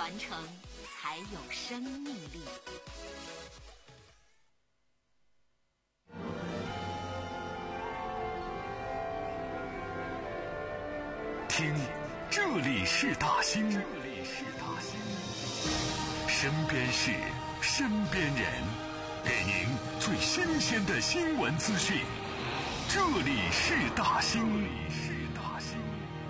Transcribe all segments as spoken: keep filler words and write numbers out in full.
传承才有生命力。 听，这里是大兴，这里是大兴，身边事，身边人，给您最新鲜的新闻资讯。这里是大兴，这里是大兴。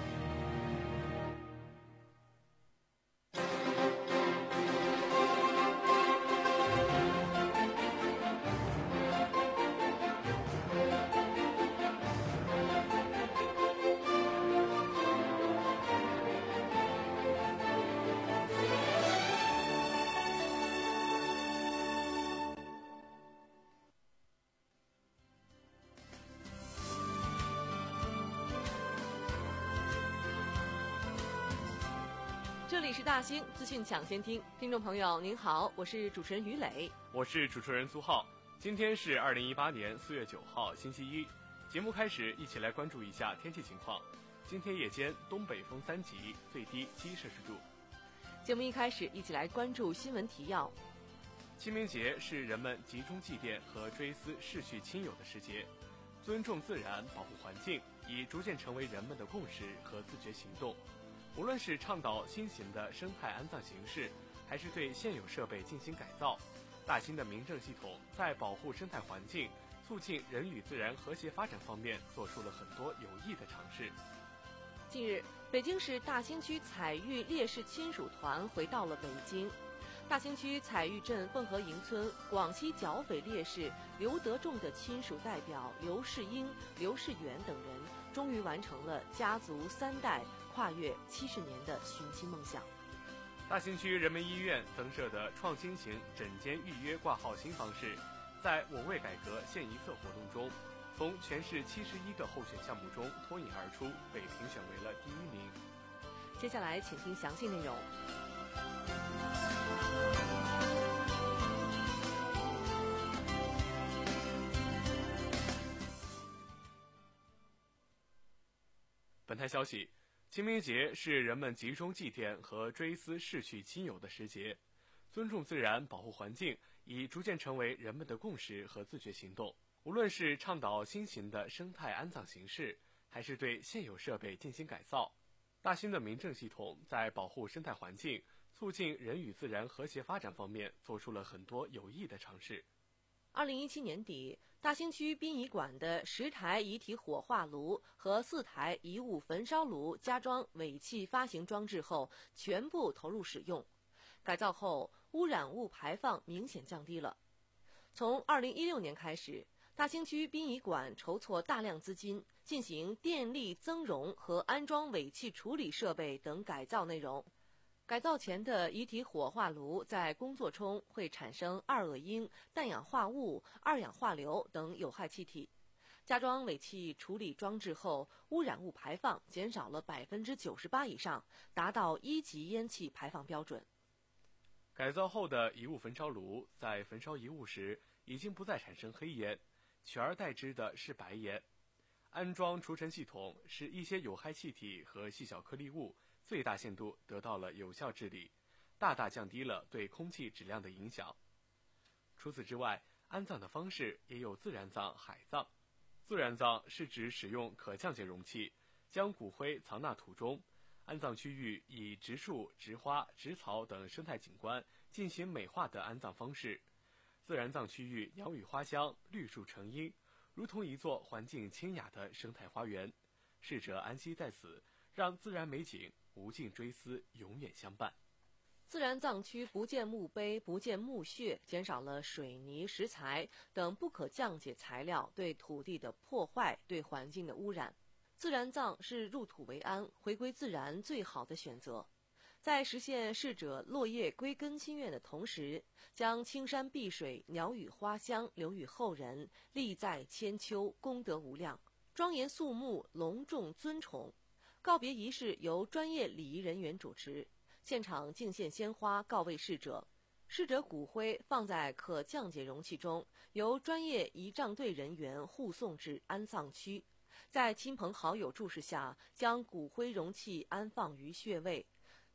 这里是大兴资讯抢先听，听众朋友您好，我是主持人于磊， 我是主持人苏浩。今天是二零一八年四月九号星期一，节目开始，一起来关注一下天气情况。今天夜间东北风三级，最低七摄氏度。 节目一开始，一起来关注新闻提要。 清明节是人们集中祭奠和追思逝去亲友的时节，尊重自然，保护环境，已逐渐成为人们的共识和自觉行动。无论是倡导新型的生态安葬形式，还是对现有设备进行改造，大兴的民政系统在保护生态环境、促进人与自然和谐发展方面做出了很多有益的尝试。 近日，北京市大兴区彩玉烈士亲属团回到了北京。大兴区彩玉镇凤和营村广西剿匪烈士刘德仲的亲属代表刘世英、刘世元等人，终于完成了家族三代跨越七十年的寻亲梦想。 大兴区人民医院增设的创新型诊间预约挂号新方式，在我为改革献一册活动中，从全市七十一个候选项目中脱颖而出，被评选为了第一名。 接下来请听详细内容。 本台消息，清明节是人们集中祭奠和追思逝去亲友的时节，尊重自然，保护环境，已逐渐成为人们的共识和自觉行动。无论是倡导新型的生态安葬形式，还是对现有设备进行改造，大兴的民政系统在保护生态环境、促进人与自然和谐发展方面做出了很多有益的尝试。 二零一七年底，大兴区殡仪馆的十台遗体火化炉和四台遗物焚烧炉加装尾气发行装置后，全部投入使用。改造后，污染物排放明显降低了。从二零一六年开始，大兴区殡仪馆筹措大量资金，进行电力增容和安装尾气处理设备等改造内容。改造前的遗体火化炉在工作中会产生二恶英、氮氧化物、二氧化硫等有害气体。加装尾气处理装置后，污染物排放减少了百分之九十八以上，达到一级烟气排放标准。 改造后的遗物焚烧炉在焚烧遗物时已经不再产生黑烟，取而代之的是白烟。安装除尘系统，使一些有害气体和细小颗粒物最大限度得到了有效治理，大大降低了对空气质量的影响。除此之外，安葬的方式也有自然葬、海葬。自然葬是指使用可降解容器，将骨灰藏纳土中，安葬区域以植树、植花、植草等生态景观进行美化的安葬方式。自然葬区域鸟语花香，绿树成荫，如同一座环境清雅的生态花园，逝者安息在此，让自然美景无尽追思永远相伴。 自然葬区不建墓碑、不建墓穴，减少了水泥、石材等不可降解材料对土地的破坏、对环境的污染。自然葬是入土为安、回归自然最好的选择。在实现逝者落叶归根心愿的同时，将青山碧水、鸟语花香留予后人，利在千秋，功德无量。庄严肃穆，隆重尊崇。告别仪式由专业礼仪人员主持，现场敬献鲜花告慰逝者。逝者骨灰放在可降解容器中，由专业仪仗队人员护送至安葬区，在亲朋好友注视下，将骨灰容器安放于穴位。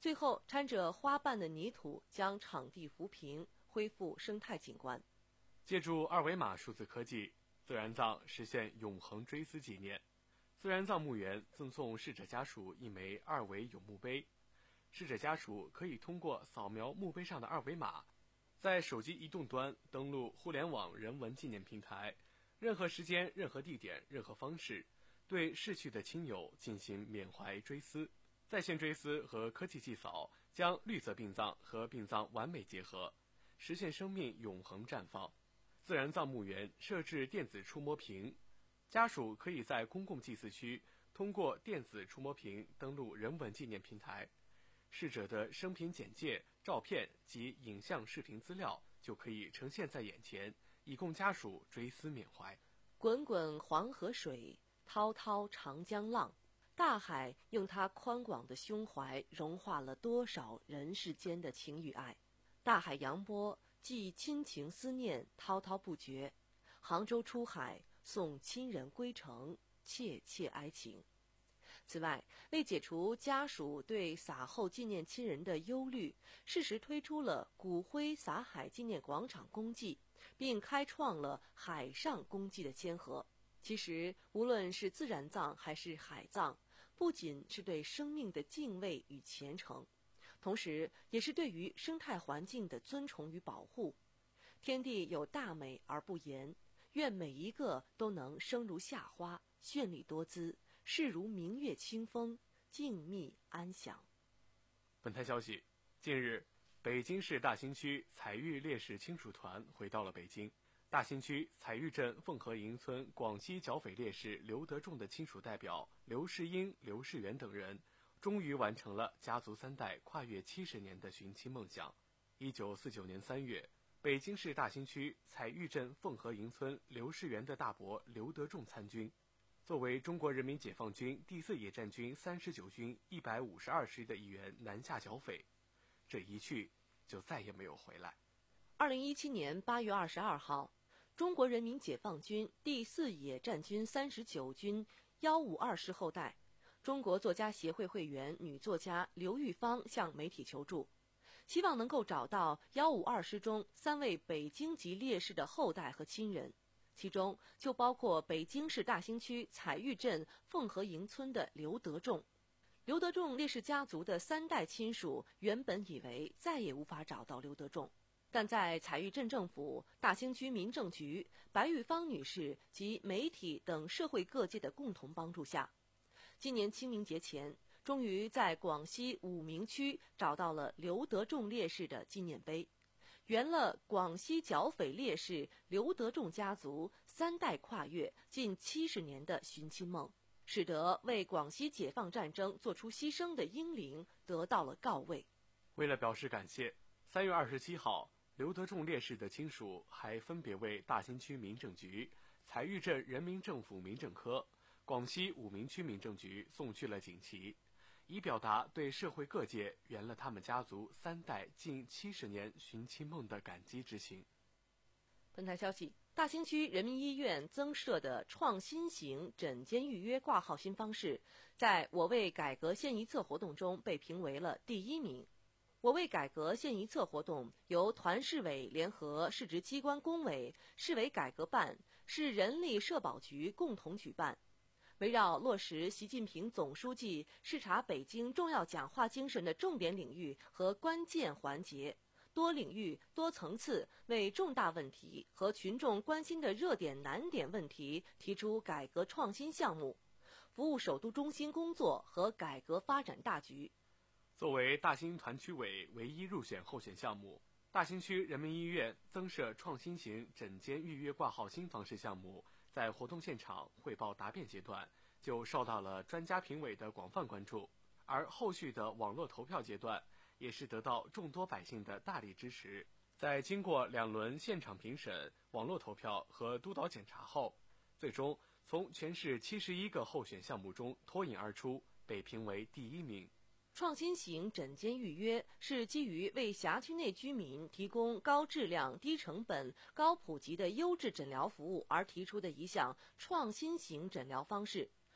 最后掺着花瓣的泥土将场地扶平，恢复生态景观。 借助二维码数字科技，自然葬实现永恒追思纪念。自然葬墓园赠送逝者家属一枚二维有墓碑，逝者家属可以通过扫描墓碑上的二维码，在手机移动端登录互联网人文纪念平台，任何时间、任何地点、任何方式，对逝去的亲友进行缅怀追思。在线追思和科技祭扫将绿色殡葬和殡葬完美结合，实现生命永恒绽放。自然葬墓园设置电子触摸屏，家属可以在公共祭祀区通过电子触摸屏登录人文纪念平台，逝者的生平简介、照片及影像视频资料就可以呈现在眼前，以供家属追思缅怀。 滚滚黄河水，滔滔长江浪，大海用它宽广的胸怀融化了多少人世间的情与爱。大海扬波，寄亲情思念滔滔不绝。杭州出海，送亲人归程，切切哀情。此外，为解除家属对撒后纪念亲人的忧虑，适时推出了骨灰撒海纪念广场公祭，并开创了海上公祭的先河。其实，无论是自然葬还是海葬，不仅是对生命的敬畏与虔诚，同时也是对于生态环境的尊崇与保护。天地有大美而不言，愿每一个都能生如夏花，绚丽多姿，视如明月清风，静谧安详。 本台消息，近日，北京市大兴区彩玉烈士亲属团回到了北京。大兴区彩玉镇凤和营村广西剿匪烈士刘德仲的亲属代表刘世英、刘世元等人，终于完成了家族三代跨越七十年的寻亲梦想。一九四九年三月，北京市大兴区彩玉镇凤和营村刘世元的大伯刘德仲参军，作为中国人民解放军第四野战军三十九军一百五十二师的一员南下剿匪，这一去就再也没有回来。 二零一七年八月二十二号，中国人民解放军第四野战军三十九军幺五二师后代、中国作家协会会员女作家刘玉芳向媒体求助，希望能够找到幺五二师中三位北京籍烈士的后代和亲人，其中就包括北京市大兴区彩玉镇凤和营村的刘德仲。刘德仲烈士家族的三代亲属原本以为再也无法找到刘德仲，但在彩玉镇政府、大兴区民政局、白玉芳女士及媒体等社会各界的共同帮助下，今年清明节前，终于在广西武鸣区找到了刘德仲烈士的纪念碑，圆了广西剿匪烈士刘德仲家族三代跨越近七十年的寻亲梦，使得为广西解放战争做出牺牲的英灵得到了告慰。 为了表示感谢，三月二十七号，刘德仲烈士的亲属还分别为大兴区民政局、彩玉镇人民政府民政科、广西武鸣区民政局送去了锦旗，以表达对社会各界圆了他们家族三代近七十年寻亲梦的感激之情。 本台消息，大兴区人民医院增设的创新型诊间预约挂号新方式，在我为改革献一册活动中被评为了第一名。我为改革献一册活动由团市委联合市直机关工委、市委改革办、市人力社保局共同举办，围绕落实习近平总书记视察北京重要讲话精神的重点领域和关键环节，多领域、多层次为重大问题和群众关心的热点难点问题提出改革创新项目，服务首都中心工作和改革发展大局。 作为大兴团区委唯一入选候选项目，大兴区人民医院增设创新型诊间预约挂号新方式项目，在活动现场汇报答辩阶段就受到了专家评委的广泛关注，而后续的网络投票阶段也是得到众多百姓的大力支持。在经过两轮现场评审、网络投票和督导检查后，最终从全市七十一个候选项目中脱颖而出，被评为第一名。 创新型诊间预约是基于为辖区内居民提供高质量、低成本、高普及的优质诊疗服务而提出的一项创新型诊疗方式。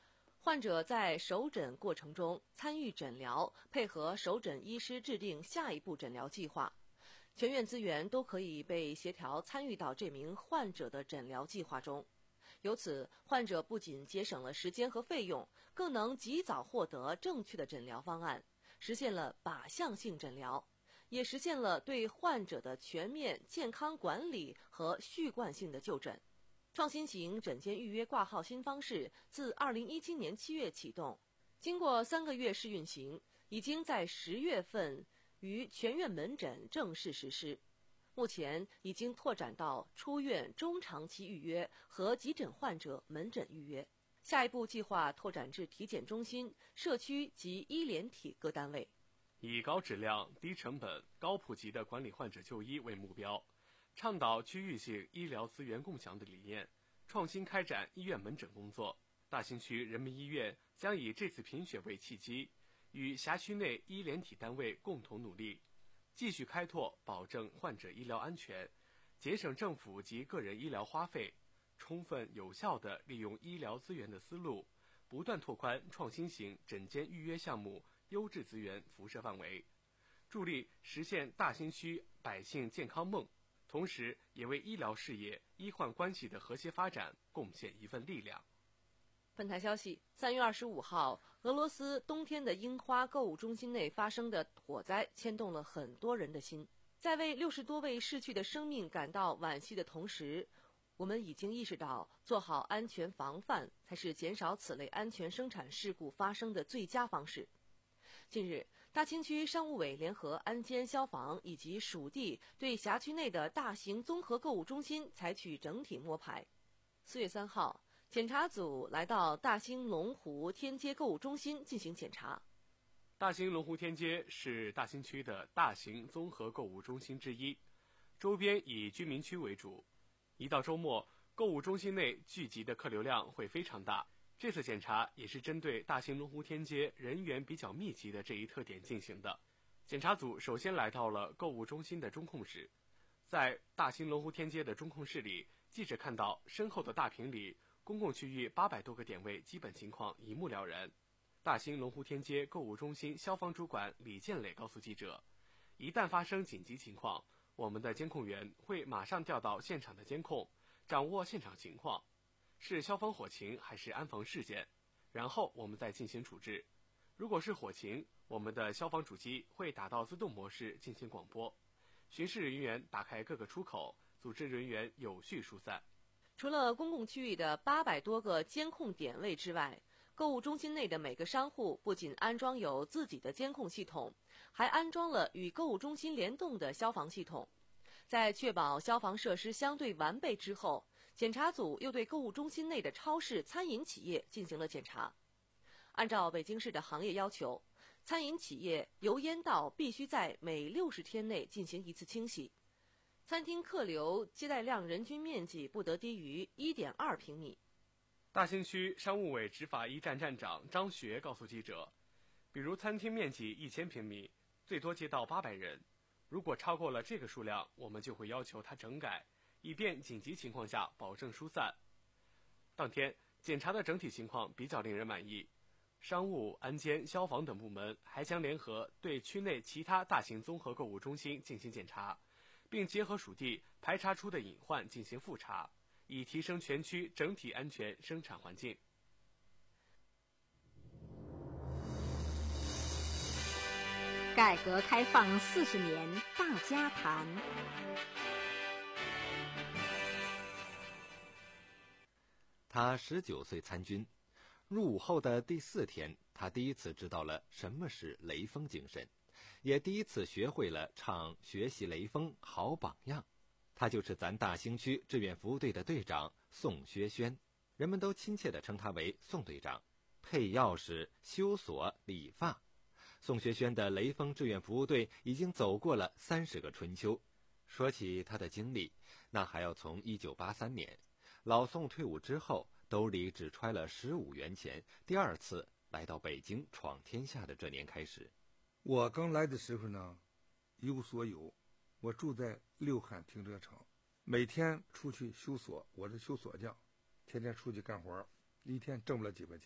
患者在首诊过程中参与诊疗，配合首诊医师制定下一步诊疗计划，全院资源都可以被协调参与到这名患者的诊疗计划中。由此，患者不仅节省了时间和费用，更能及早获得正确的诊疗方案，实现了靶向性诊疗，也实现了对患者的全面健康管理和序贯性的就诊。创新型诊间预约挂号新方式自二零一七年七月启动，经过三个月试运行，已经在十月份于全院门诊正式实施。目前已经拓展到出院中长期预约和急诊患者门诊预约，下一步计划拓展至体检中心、社区及医联体各单位。 以高质量、低成本、高普及的管理患者就医为目标，倡导区域性医疗资源共享的理念，创新开展医院门诊工作。大兴区人民医院将以这次评选为契机，与辖区内医联体单位共同努力，继续开拓保证患者医疗安全、节省政府及个人医疗花费、充分有效地利用医疗资源的思路，不断拓宽创新型诊间预约项目优质资源辐射范围，助力实现大兴区百姓健康梦，同时也为医疗事业、医患关系的和谐发展贡献一份力量。 本台消息，三月二十五号，俄罗斯冬天的樱花购物中心内发生的火灾牵动了很多人的心。在为六十多位逝去的生命感到惋惜的同时，我们已经意识到，做好安全防范才是减少此类安全生产事故发生的最佳方式。近日，大兴区商务委联合安监消防以及属地对辖区内的大型综合购物中心采取整体摸排。四月三号，检查组来到大兴龙湖天街购物中心进行检查。 大兴龙湖天街是大兴区的大型综合购物中心之一，周边以居民区为主。一到周末，购物中心内聚集的客流量会非常大。这次检查也是针对大兴龙湖天街人员比较密集的这一特点进行的。检查组首先来到了购物中心的中控室，在大兴龙湖天街的中控室里，记者看到身后的大屏里，公共区域八百多个点位基本情况一目了然。大兴龙湖天街购物中心消防主管李建磊告诉记者，一旦发生紧急情况，我们的监控员会马上调到现场的监控，掌握现场情况，是消防火情还是安防事件，然后我们再进行处置。如果是火情，我们的消防主机会打到自动模式进行广播，巡视人员打开各个出口，组织人员有序疏散。 除了公共区域的八百多个监控点位之外，购物中心内的每个商户不仅安装有自己的监控系统，还安装了与购物中心联动的消防系统。在确保消防设施相对完备之后，检查组又对购物中心内的超市、餐饮企业进行了检查。按照北京市的行业要求，餐饮企业油烟道必须在每六十天内进行一次清洗，餐厅客流接待量人均面积不得低于 一点二平米。 大兴区商务委执法一站站长张学告诉记者，比如餐厅面积一千平米，最多接到八百人，如果超过了这个数量，我们就会要求他整改，以便紧急情况下保证疏散。当天检查的整体情况比较令人满意，商务、安监、消防等部门还将联合对区内其他大型综合购物中心进行检查，并结合属地排查出的隐患进行复查，以提升全区整体安全生产环境。 改革开放四十年大家谈。 他十九岁参军，入伍后的第四天，他第一次知道了什么是雷锋精神，也第一次学会了唱《学习雷锋好榜样》。他就是咱大兴区志愿服务队的队长宋学轩，人们都亲切地称他为宋队长。配钥匙、修锁、理发，宋学轩的雷锋志愿服务队已经走过了三十个春秋。说起他的经历，那还要从一九八三年老宋退伍之后，兜里只揣了十五元钱，第二次来到北京闯天下的这年开始。 我刚来的时候呢，一无所有，我住在六汉停车场，每天出去修锁，我是修锁匠，天天出去干活，一天挣不了几块钱。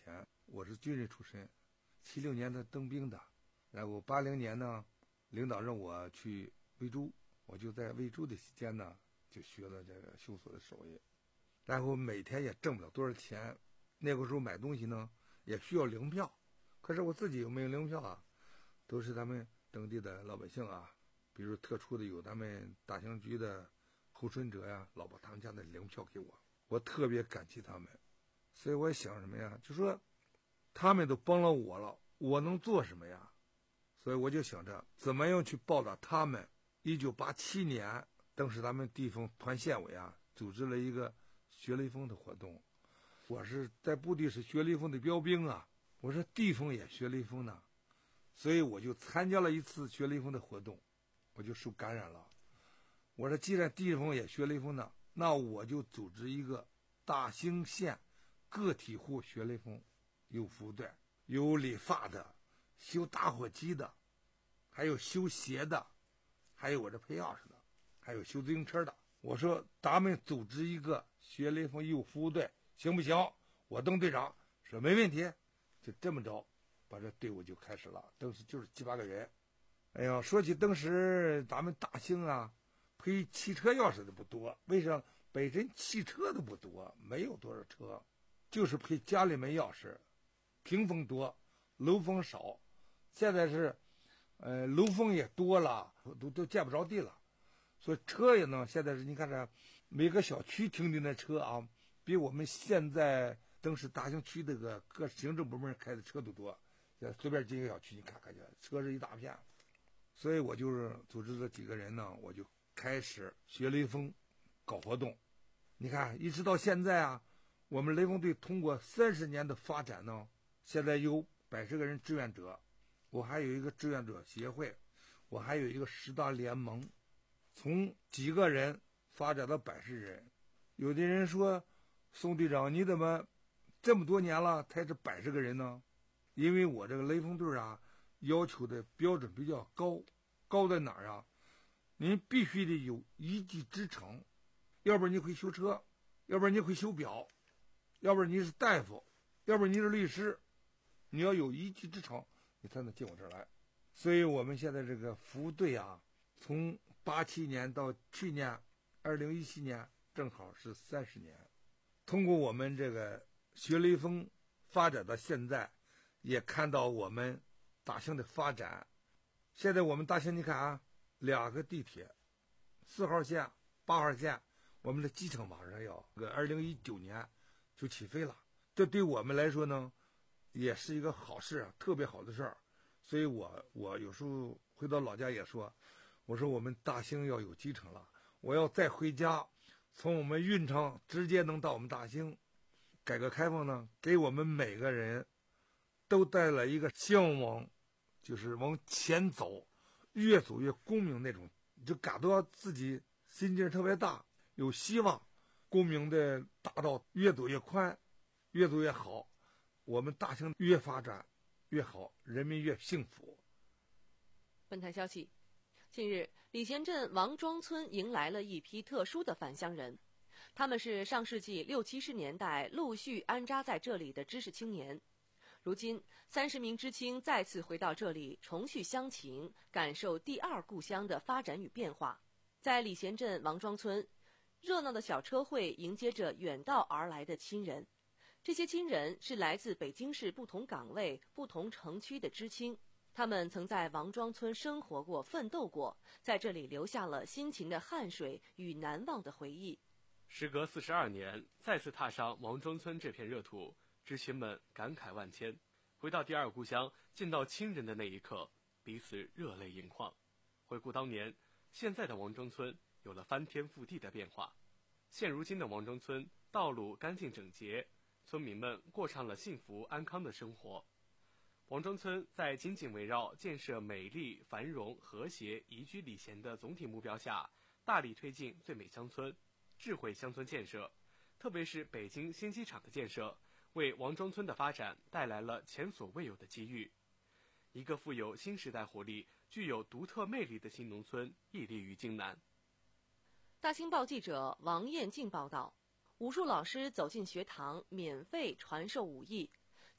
我是军人出身，七六年的当兵的，然后八零年呢，领导让我去魏州，我就在魏州的期间呢，就学了这个绣锁的手艺，然后每天也挣不了多少钱，那个时候买东西呢也需要粮票，可是我自己又没有粮票啊，都是他们当地的老百姓啊，比如特殊的有咱们大兴局的候选者呀，老把他们家的粮票给我，我特别感激他们。所以我想什么呀，就说他们都帮了我了，我能做什么呀？所以我就想着怎么样去报答他们。一九八七年，当时咱们地方团县委啊组织了一个学雷锋的活动，我是在部队是学雷锋的标兵啊，我说地方也学雷锋呢，所以我就参加了一次学雷锋的活动，我就受感染了。我说既然地方也学雷锋呢，那我就组织一个大兴县个体户学雷锋，有服务队，有理发的，修打火机的，还有修鞋的，还有我这配钥匙的，还有修自行车的。我说咱们组织一个学雷锋义务服务队行不行？我当队长说没问题，就这么着把这队伍就开始了，当时就是七八个人。哎呀，说起当时咱们大兴啊，配汽车钥匙的不多，为啥？本身汽车的不多，没有多少车，就是配家里面钥匙，屏风多，楼房少。现在是，呃，楼房也多了，都都见不着地了。所以车也呢，现在是你看这每个小区停的那车啊，比我们现在当时大兴区这个各行政部门开的车都多。现在随便进个小区，你看看去，车是一大片。所以我就是组织了几个人呢，我就开始学雷锋，搞活动。你看，一直到现在啊，我们雷锋队通过三十年的发展呢，现在有百十个人志愿者，我还有一个志愿者协会，我还有一个十大联盟，从几个人发展到百十人。有的人说，宋队长你怎么这么多年了才是百十个人呢？因为我这个雷锋队啊，要求的标准比较高，高在哪儿啊？您必须得有一技之长，要不然你会修车，要不然你会修表，要不然你是大夫，要不然你是律师，你要有一技之长，你才能进我这儿来。所以我们现在这个服务队啊，从八七年到去年二零一七年，正好是三十年。通过我们这个学雷锋发展到现在，也看到我们大兴的发展。现在我们大兴你看啊，两个地铁，四号线、八号线，我们的机场马上要个二零一九年就起飞了。这对我们来说呢，也是一个好事啊，特别好的事儿。所以我我有时候回到老家也说，我说我们大兴要有机场了，我要再回家，从我们运昌直接能到我们大兴。改革开放呢，给我们每个人都带来一个向往，就是往前走，越走越光明那种，就感到自己心劲特别大，有希望，光明的大道越走越宽，越走越好，我们大兴越发展越好，人民越幸福。 本台消息，近日礼贤镇王庄村迎来了一批特殊的返乡人，他们是上世纪六七十年代陆续安扎在这里的知识青年。如今，三十名知青再次回到这里，重续乡情，感受第二故乡的发展与变化。在礼贤镇王庄村，热闹的小车会迎接着远道而来的亲人。这些亲人是来自北京市不同岗位、不同城区的知青，他们曾在王庄村生活过、奋斗过，在这里留下了辛勤的汗水与难忘的回忆。 时隔四十二年，再次踏上王庄村这片热土，知青们感慨万千。回到第二故乡，见到亲人的那一刻，彼此热泪盈眶。回顾当年，现在的王庄村有了翻天覆地的变化。现如今的王庄村道路干净整洁，村民们过上了幸福安康的生活。王庄村在紧紧围绕建设美丽、繁荣、和谐、宜居礼贤的总体目标下，大力推进最美乡村、智慧乡村建设，特别是北京新机场的建设，为王庄村的发展带来了前所未有的机遇。一个富有新时代活力、具有独特魅力的新农村屹立于京南。 大兴报记者王艳静报道，武术老师走进学堂，免费传授武艺。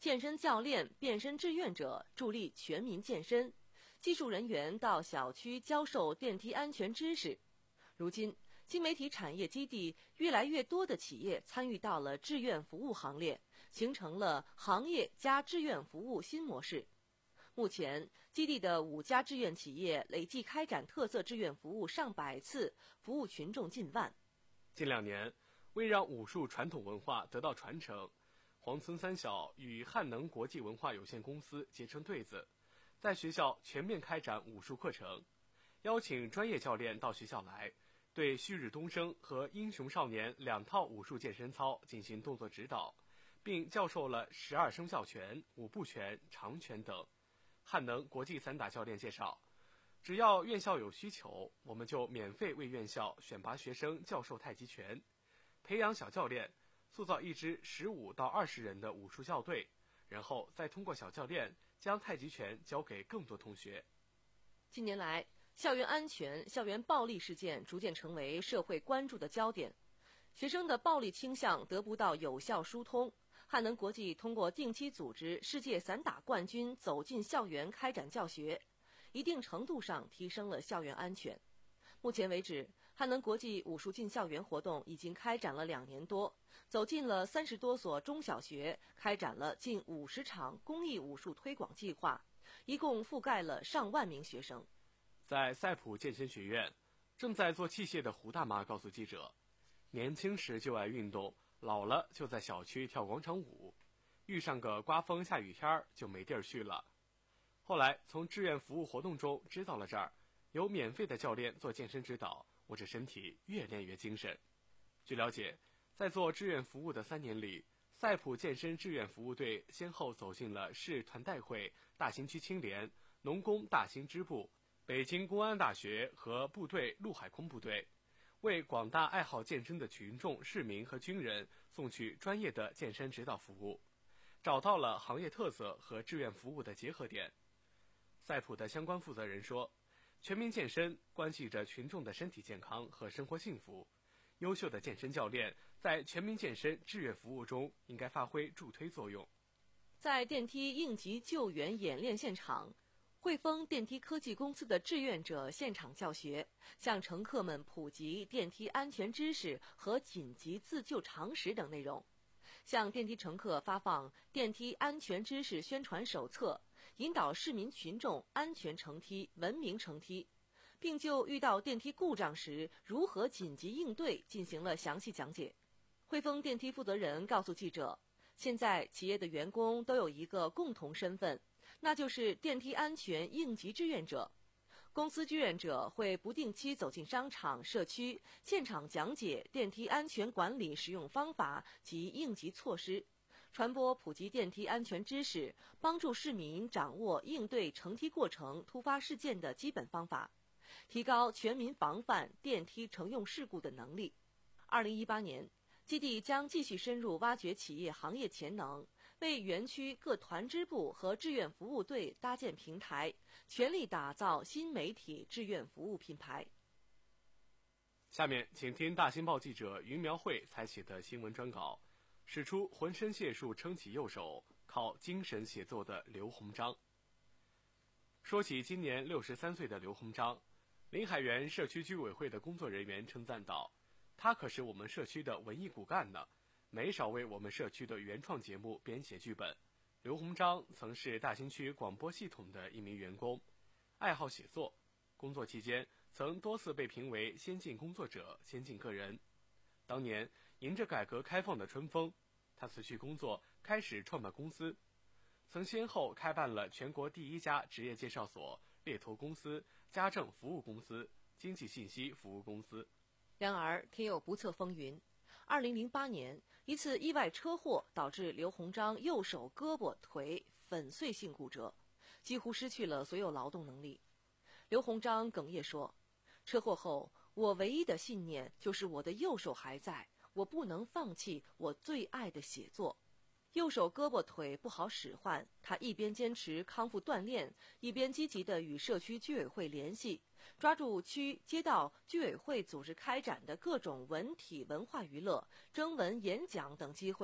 健身教练、变身志愿者助力全民健身，技术人员到小区教授电梯安全知识。如今，新媒体产业基地越来越多的企业参与到了志愿服务行列，形成了行业加志愿服务新模式。目前，基地的五家志愿企业累计开展特色志愿服务上百次，服务群众近万。 近两年，为让武术传统文化得到传承，黄村三小与汉能国际文化有限公司结成对子，在学校全面开展武术课程，邀请专业教练到学校来，对旭日东升和英雄少年两套武术健身操进行动作指导，并教授了十二生肖拳、五步拳、长拳等。汉能国际散打教练介绍，只要院校有需求，我们就免费为院校选拔学生教授太极拳，培养小教练，塑造一支十五到二十人的武术校队，然后再通过小教练将太极拳教给更多同学。 近年来，校园安全、校园暴力事件逐渐成为社会关注的焦点，学生的暴力倾向得不到有效疏通。汉能国际通过定期组织世界散打冠军走进校园开展教学，一定程度上提升了校园安全。目前为止，汉能国际武术进校园活动已经开展了两年多，走进了三十多所中小学，开展了近五十场公益武术推广计划，一共覆盖了上万名学生。 在赛普健身学院，正在做器械的胡大妈告诉记者，年轻时就爱运动，老了就在小区跳广场舞，遇上个刮风下雨天就没地儿去了。后来从志愿服务活动中知道了这儿有免费的教练做健身指导，我这身体越练越精神。据了解，在做志愿服务的三年里，赛普健身志愿服务队先后走进了市团代会、大兴区青联、农工大兴支部、北京公安大学和部队陆海空部队，为广大爱好健身的群众、市民和军人送去专业的健身指导服务，找到了行业特色和志愿服务的结合点。赛普的相关负责人说，全民健身关系着群众的身体健康和生活幸福，优秀的健身教练在全民健身志愿服务中应该发挥助推作用。 在电梯应急救援演练现场，汇丰电梯科技公司的志愿者现场教学，向乘客们普及电梯安全知识和紧急自救常识等内容，向电梯乘客发放电梯安全知识宣传手册，引导市民群众安全乘梯、文明乘梯，并就遇到电梯故障时如何紧急应对进行了详细讲解。汇丰电梯负责人告诉记者，现在企业的员工都有一个共同身份，那就是电梯安全应急志愿者。公司志愿者会不定期走进商场、社区，现场讲解电梯安全管理使用方法及应急措施，传播普及电梯安全知识，帮助市民掌握应对乘梯过程突发事件的基本方法，提高全民防范电梯乘用事故的能力。二零一八年，基地将继续深入挖掘企业行业潜能，为园区各团支部和志愿服务队搭建平台，全力打造新媒体志愿服务品牌。 下面请听大新报记者于苗慧采写的新闻专稿，使出浑身解数撑起右手，靠精神写作的刘鸿章。说起今年六十三岁的刘鸿章，临海园社区居委会的工作人员称赞道，他可是我们社区的文艺骨干呢，没少为我们社区的原创节目编写剧本。刘鸿章曾是大兴区广播系统的一名员工，爱好写作，工作期间曾多次被评为先进工作者、先进个人。当年迎着改革开放的春风，他辞去工作，开始创办公司，曾先后开办了全国第一家职业介绍所、猎头公司、家政服务公司、经济信息服务公司。 然而天有不测风云，二零零八年，一次意外车祸导致刘鸿章右手胳膊腿粉碎性骨折，几乎失去了所有劳动能力。刘鸿章哽咽说，车祸后我唯一的信念就是我的右手还在，我不能放弃我最爱的写作。右手胳膊腿不好使唤，他一边坚持康复锻炼，一边积极地与社区居委会联系，抓住区街道居委会组织开展的各种文体文化娱乐、征文演讲等机会，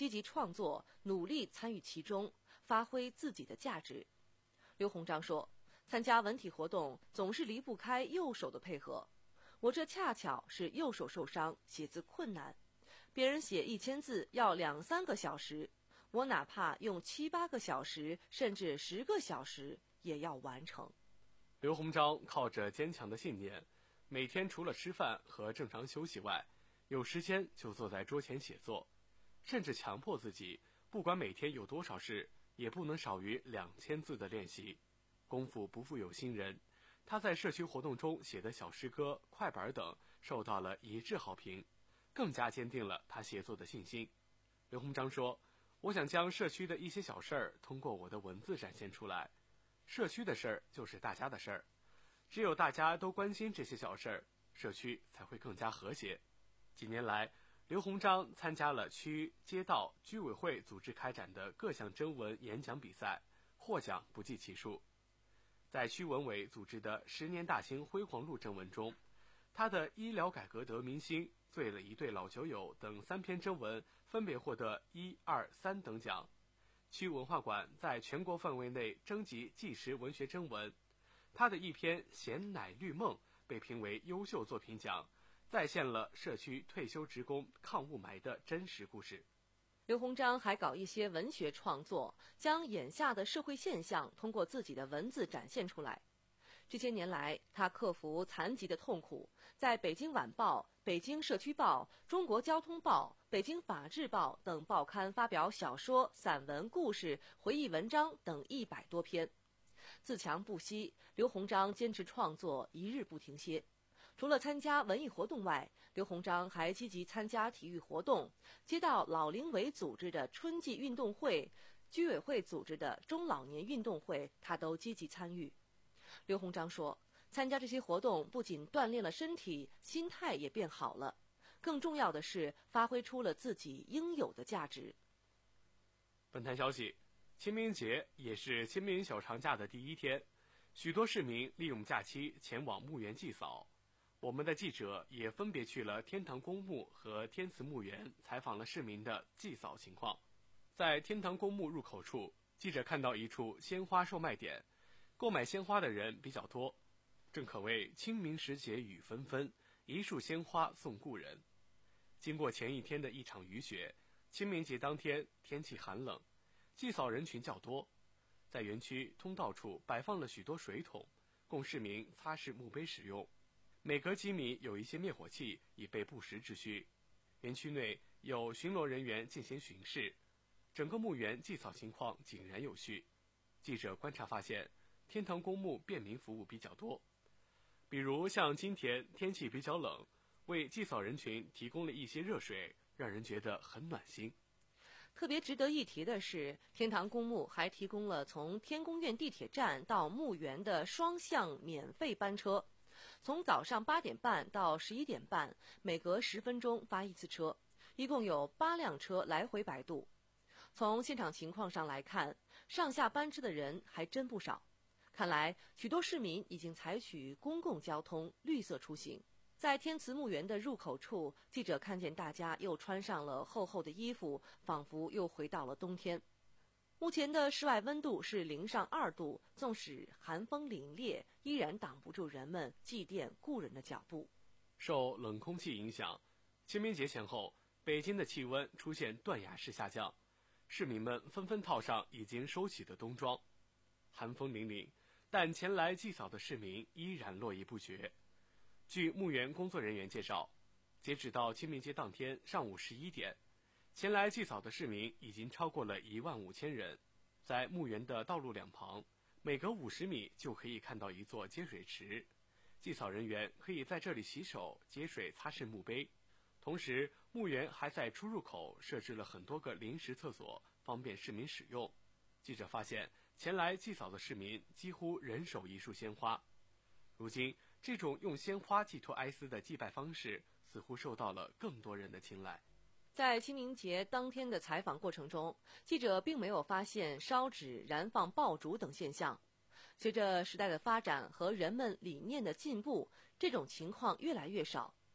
积极创作，努力参与其中，发挥自己的价值。刘鸿章说，参加文体活动总是离不开右手的配合，我这恰巧是右手受伤，写字困难，别人写一千字要两三个小时，我哪怕用七八个小时甚至十个小时也要完成。 刘鸿章靠着坚强的信念，每天除了吃饭和正常休息外，有时间就坐在桌前写作，甚至强迫自己不管每天有多少事，也不能少于两千字的练习。功夫不负有心人，他在社区活动中写的小诗歌、快板等受到了一致好评，更加坚定了他写作的信心。刘鸿章说，我想将社区的一些小事儿通过我的文字展现出来，社区的事儿就是大家的事儿，只有大家都关心这些小事儿，社区才会更加和谐。几年来，刘鸿章参加了区、街道、居委会组织开展的各项征文演讲比赛，获奖不计其数。在区文委组织的十年大兴辉煌路征文中，他的医疗改革得民心、醉了一对老酒友等三篇征文分别获得一、二、三等奖。区文化馆在全国范围内征集纪实文学征文，他的一篇《咸奶绿梦》被评为优秀作品奖，再现了社区退休职工抗雾霾的真实故事。 刘鸿章还搞一些文学创作，将眼下的社会现象通过自己的文字展现出来。这些年来，他克服残疾的痛苦，在《北京晚报》、《北京社区报》、《中国交通报》、《北京法制报》等报刊发表小说、散文、故事、回忆文章等一百多篇。自强不息，刘鸿章坚持创作，一日不停歇。除了参加文艺活动外，刘鸿章还积极参加体育活动，街道老龄委组织的春季运动会、居委会组织的中老年运动会，他都积极参与。刘鸿章说，参加这些活动不仅锻炼了身体，心态也变好了，更重要的是发挥出了自己应有的价值。 本台消息，清明节也是清明小长假的第一天，许多市民利用假期前往墓园祭扫。我们的记者也分别去了天堂公墓和天慈墓园，采访了市民的祭扫情况。在天堂公墓入口处，记者看到一处鲜花售卖点，购买鲜花的人比较多，正可谓清明时节雨纷纷，一束鲜花送故人。经过前一天的一场雨雪，清明节当天天气寒冷，祭扫人群较多。在园区通道处摆放了许多水桶，供市民擦拭墓碑使用。每隔几米有一些灭火器，以备不时之需。园区内有巡逻人员进行巡视，整个墓园祭扫情况井然有序。记者观察发现，天堂公墓便民服务比较多，比如像今天天气比较冷，为祭扫人群提供了一些热水，让人觉得很暖心。 特别值得一提的是，天堂公墓还提供了从天宫院地铁站到墓园的双向免费班车，从早上八点半到十一点半，每隔十分钟发一次车，一共有八辆车来回摆渡。从现场情况上来看，上下班车的人还真不少。看来许多市民已经采取公共交通绿色出行。在天慈墓园的入口处，记者看见大家又穿上了厚厚的衣服，仿佛又回到了冬天。目前的室外温度是零上二度，纵使寒风凛冽，依然挡不住人们祭奠故人的脚步。 受冷空气影响，清明节前后，北京的气温出现断崖式下降，市民们纷纷套上已经收起的冬装。寒风凛凛，但前来祭扫的市民依然络绎不绝。据墓园工作人员介绍，截止到清明节当天上午十一点，前来祭扫的市民已经超过了一万五千人。在墓园的道路两旁，每隔五十米就可以看到一座接水池，祭扫人员可以在这里洗手、接水、擦拭墓碑。同时，墓园还在出入口设置了很多个临时厕所，方便市民使用。记者发现，前来祭扫的市民几乎人手一束鲜花。如今，这种用鲜花寄托哀思的祭拜方式，似乎受到了更多人的青睐。 在清明节当天的采访过程中，记者并没有发现烧纸、燃放爆竹等现象。随着时代的发展和人们理念的进步，这种情况越来越少。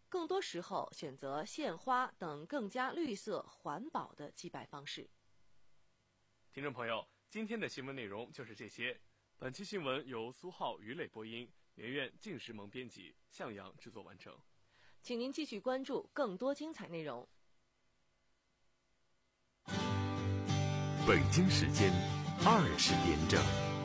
更多时候选择献花等更加绿色环保的祭拜方式。 听众朋友，今天的新闻内容就是这些。本期新闻由苏浩、于磊播音，圆圆、静时萌编辑，向阳制作完成。 请您继续关注更多精彩内容。 北京时间二十点整。